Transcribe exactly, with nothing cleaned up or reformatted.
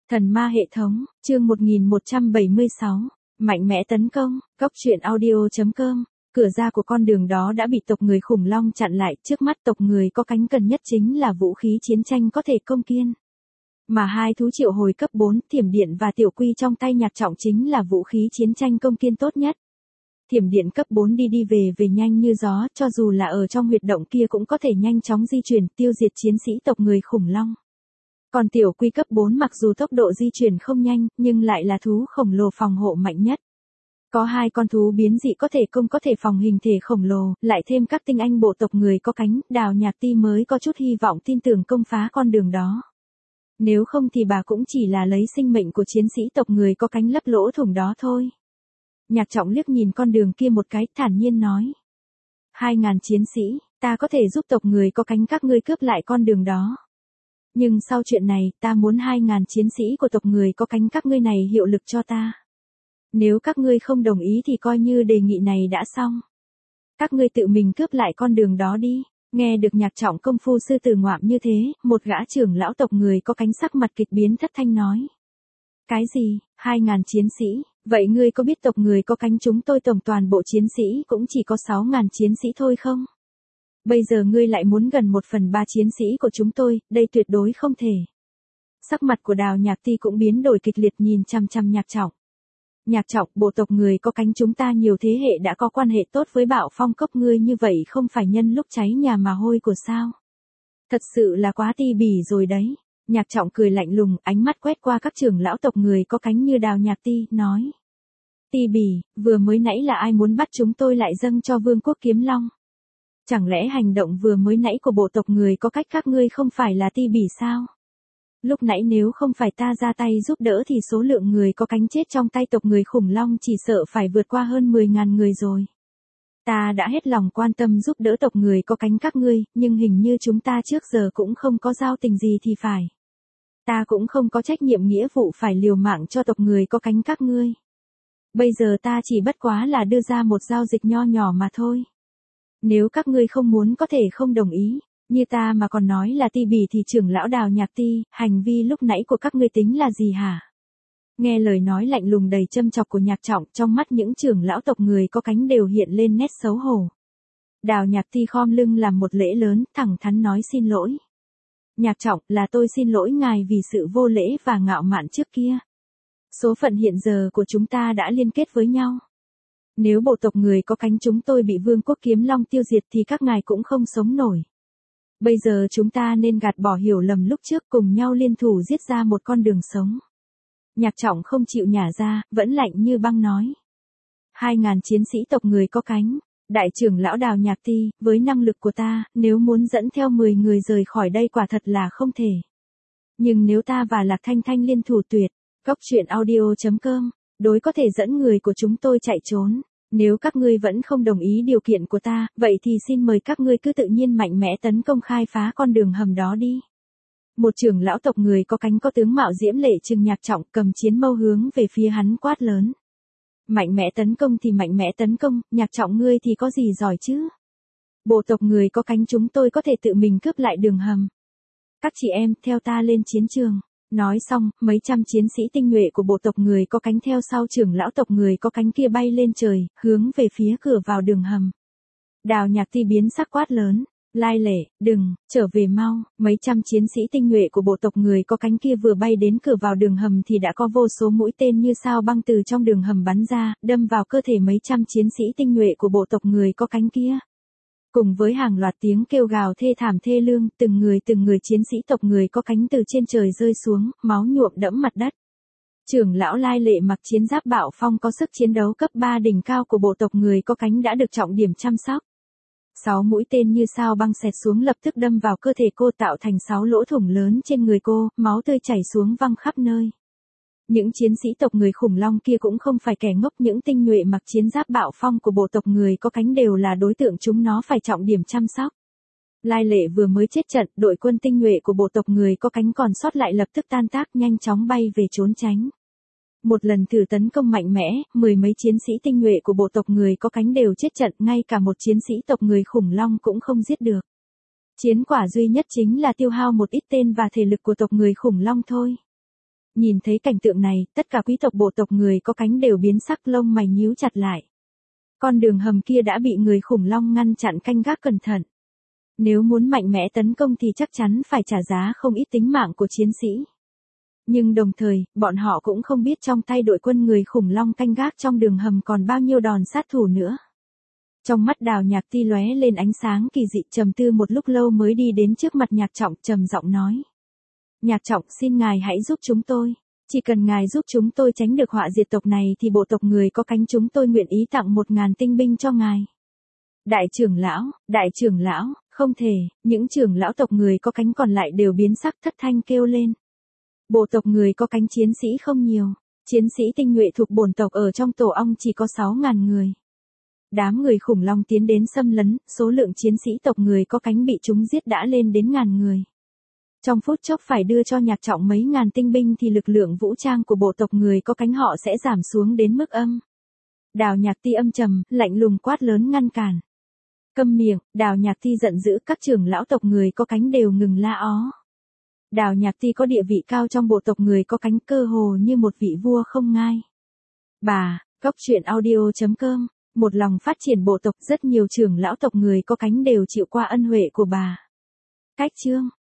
Thần ma hệ thống, chương một nghìn một trăm bảy mươi sáu, mạnh mẽ tấn công, góc truyện audio chấm com. Cửa ra của con đường đó đã bị tộc người khủng long chặn lại, trước mắt tộc người có cánh cần nhất chính là vũ khí chiến tranh có thể công kiên. Mà hai thú triệu hồi cấp bốn, thiểm điện và tiểu quy trong tay Nhạc Trọng chính là vũ khí chiến tranh công kiên tốt nhất. Thiểm điện cấp bốn đi đi về về nhanh như gió, cho dù là ở trong huyệt động kia cũng có thể nhanh chóng di chuyển, tiêu diệt chiến sĩ tộc người khủng long. Còn tiểu quy cấp bốn mặc dù tốc độ di chuyển không nhanh, nhưng lại là thú khổng lồ phòng hộ mạnh nhất. Có hai con thú biến dị có thể công có thể phòng hình thể khổng lồ, lại thêm các tinh anh bộ tộc người có cánh, Đào Nhạc Ti mới có chút hy vọng tin tưởng công phá con đường đó. Nếu không thì bà cũng chỉ là lấy sinh mệnh của chiến sĩ tộc người có cánh lấp lỗ thủng đó thôi. Nhạc Trọng liếc nhìn con đường kia một cái, thản nhiên nói. Hai ngàn chiến sĩ, ta có thể giúp tộc người có cánh các ngươi cướp lại con đường đó. Nhưng sau chuyện này, ta muốn hai ngàn chiến sĩ của tộc người có cánh các ngươi này hiệu lực cho ta. Nếu các ngươi không đồng ý thì coi như đề nghị này đã xong. Các ngươi tự mình cướp lại con đường đó đi. Nghe được Nhạc Trọng công phu sư tử ngoạm như thế, một gã trưởng lão tộc người có cánh sắc mặt kịch biến thất thanh nói. Cái gì, hai ngàn chiến sĩ, vậy ngươi có biết tộc người có cánh chúng tôi tổng toàn bộ chiến sĩ cũng chỉ có sáu ngàn chiến sĩ thôi không? Bây giờ ngươi lại muốn gần một phần ba chiến sĩ của chúng tôi, đây tuyệt đối không thể. Sắc mặt của Đào Nhạc Ti cũng biến đổi kịch liệt nhìn chăm chăm Nhạc Trọng. Nhạc Trọng, bộ tộc người có cánh chúng ta nhiều thế hệ đã có quan hệ tốt với Bạo Phong cốc, ngươi như vậy không phải nhân lúc cháy nhà mà hôi của sao? Thật sự là quá ti bỉ rồi đấy. Nhạc Trọng cười lạnh lùng, ánh mắt quét qua các trưởng lão tộc người có cánh như Đào Nhạc Ti, nói. Ti bỉ, vừa mới nãy là ai muốn bắt chúng tôi lại dâng cho Vương quốc Kiếm Long? Chẳng lẽ hành động vừa mới nãy của bộ tộc người có cách các ngươi không phải là ti bỉ sao? Lúc nãy nếu không phải ta ra tay giúp đỡ thì số lượng người có cánh chết trong tay tộc người khủng long chỉ sợ phải vượt qua hơn mười ngàn người rồi. Ta đã hết lòng quan tâm giúp đỡ tộc người có cánh các ngươi, nhưng hình như chúng ta trước giờ cũng không có giao tình gì thì phải. Ta cũng không có trách nhiệm nghĩa vụ phải liều mạng cho tộc người có cánh các ngươi. Bây giờ ta chỉ bất quá là đưa ra một giao dịch nho nhỏ mà thôi. Nếu các ngươi không muốn có thể không đồng ý, như ta mà còn nói là ti bỉ thì trưởng lão Đào Nhạc Ti, hành vi lúc nãy của các ngươi tính là gì hả? Nghe lời nói lạnh lùng đầy châm chọc của Nhạc Trọng, trong mắt những trưởng lão tộc người có cánh đều hiện lên nét xấu hổ. Đào Nhạc Ti khom lưng làm một lễ lớn, thẳng thắn nói xin lỗi. Nhạc Trọng, là tôi xin lỗi ngài vì sự vô lễ và ngạo mạn trước kia. Số phận hiện giờ của chúng ta đã liên kết với nhau. Nếu bộ tộc người có cánh chúng tôi bị Vương quốc Kiếm Long tiêu diệt thì các ngài cũng không sống nổi. Bây giờ chúng ta nên gạt bỏ hiểu lầm lúc trước, cùng nhau liên thủ giết ra một con đường sống. Nhạc Trọng không chịu nhả ra, vẫn lạnh như băng nói. Hai ngàn chiến sĩ tộc người có cánh, đại trưởng lão Đào Nhạc Ti, với năng lực của ta, nếu muốn dẫn theo mười người rời khỏi đây quả thật là không thể. Nhưng nếu ta và Lạc Thanh Thanh liên thủ tuyệt, góc truyện audio chấm com, đối có thể dẫn người của chúng tôi chạy trốn. Nếu các ngươi vẫn không đồng ý điều kiện của ta, vậy thì xin mời các ngươi cứ tự nhiên mạnh mẽ tấn công khai phá con đường hầm đó đi. Một trưởng lão tộc người có cánh có tướng mạo diễm lệ trừng Nhạc Trọng, cầm chiến mâu hướng về phía hắn quát lớn. Mạnh mẽ tấn công thì mạnh mẽ tấn công, Nhạc Trọng ngươi thì có gì giỏi chứ? Bộ tộc người có cánh chúng tôi có thể tự mình cướp lại đường hầm. Các chị em, theo ta lên chiến trường. Nói xong, mấy trăm chiến sĩ tinh nhuệ của bộ tộc người có cánh theo sau trưởng lão tộc người có cánh kia bay lên trời, hướng về phía cửa vào đường hầm. Đào Nhạc Ti biến sắc quát lớn, Lai Lệ, đừng, trở về mau. Mấy trăm chiến sĩ tinh nhuệ của bộ tộc người có cánh kia vừa bay đến cửa vào đường hầm thì đã có vô số mũi tên như sao băng từ trong đường hầm bắn ra, đâm vào cơ thể mấy trăm chiến sĩ tinh nhuệ của bộ tộc người có cánh kia. Cùng với hàng loạt tiếng kêu gào thê thảm thê lương, từng người từng người chiến sĩ tộc người có cánh từ trên trời rơi xuống, máu nhuộm đẫm mặt đất. Trưởng lão Lai Lệ mặc chiến giáp Bạo Phong có sức chiến đấu cấp ba đỉnh cao của bộ tộc người có cánh đã được trọng điểm chăm sóc. Sáu mũi tên như sao băng xẹt xuống lập tức đâm vào cơ thể cô, tạo thành sáu lỗ thủng lớn trên người cô, máu tươi chảy xuống văng khắp nơi. Những chiến sĩ tộc người khủng long kia cũng không phải kẻ ngốc, những tinh nhuệ mặc chiến giáp Bạo Phong của bộ tộc người có cánh đều là đối tượng chúng nó phải trọng điểm chăm sóc. Lai Lệ vừa mới chết trận, đội quân tinh nhuệ của bộ tộc người có cánh còn sót lại lập tức tan tác nhanh chóng bay về trốn tránh. Một lần thử tấn công mạnh mẽ, mười mấy chiến sĩ tinh nhuệ của bộ tộc người có cánh đều chết trận, ngay cả một chiến sĩ tộc người khủng long cũng không giết được. Chiến quả duy nhất chính là tiêu hao một ít tên và thể lực của tộc người khủng long thôi. Nhìn thấy cảnh tượng này, tất cả quý tộc bộ tộc người có cánh đều biến sắc, lông mày nhíu chặt lại. Con đường hầm kia đã bị người khủng long ngăn chặn canh gác cẩn thận. Nếu muốn mạnh mẽ tấn công thì chắc chắn phải trả giá không ít tính mạng của chiến sĩ. Nhưng đồng thời, bọn họ cũng không biết trong tay đội quân người khủng long canh gác trong đường hầm còn bao nhiêu đòn sát thủ nữa. Trong mắt Đào Nhạc Ti lóe lên ánh sáng kỳ dị, trầm tư một lúc lâu mới đi đến trước mặt Nhạc Trọng, trầm giọng nói. Nhạc Trọng, xin ngài hãy giúp chúng tôi. Chỉ cần ngài giúp chúng tôi tránh được họa diệt tộc này thì bộ tộc người có cánh chúng tôi nguyện ý tặng một ngàn tinh binh cho ngài. Đại trưởng lão, đại trưởng lão, không thể, những trưởng lão tộc người có cánh còn lại đều biến sắc, thất thanh kêu lên. Bộ tộc người có cánh chiến sĩ không nhiều, chiến sĩ tinh nhuệ thuộc bổn tộc ở trong tổ ong chỉ có sáu ngàn người. Đám người khủng long tiến đến xâm lấn, số lượng chiến sĩ tộc người có cánh bị chúng giết đã lên đến ngàn người. Trong phút chốc phải đưa cho Nhạc Trọng mấy ngàn tinh binh thì lực lượng vũ trang của bộ tộc người có cánh họ sẽ giảm xuống đến mức âm. Đào Nhạc Ti âm trầm, lạnh lùng quát lớn ngăn cản. Câm miệng, Đào Nhạc Ti giận dữ, các trưởng lão tộc người có cánh đều ngừng la ó. Đào Nhạc Ti có địa vị cao trong bộ tộc người có cánh, cơ hồ như một vị vua không ngai. Bà, Cốc truyện audio chấm com, một lòng phát triển bộ tộc, rất nhiều trưởng lão tộc người có cánh đều chịu qua ân huệ của bà. Cách chương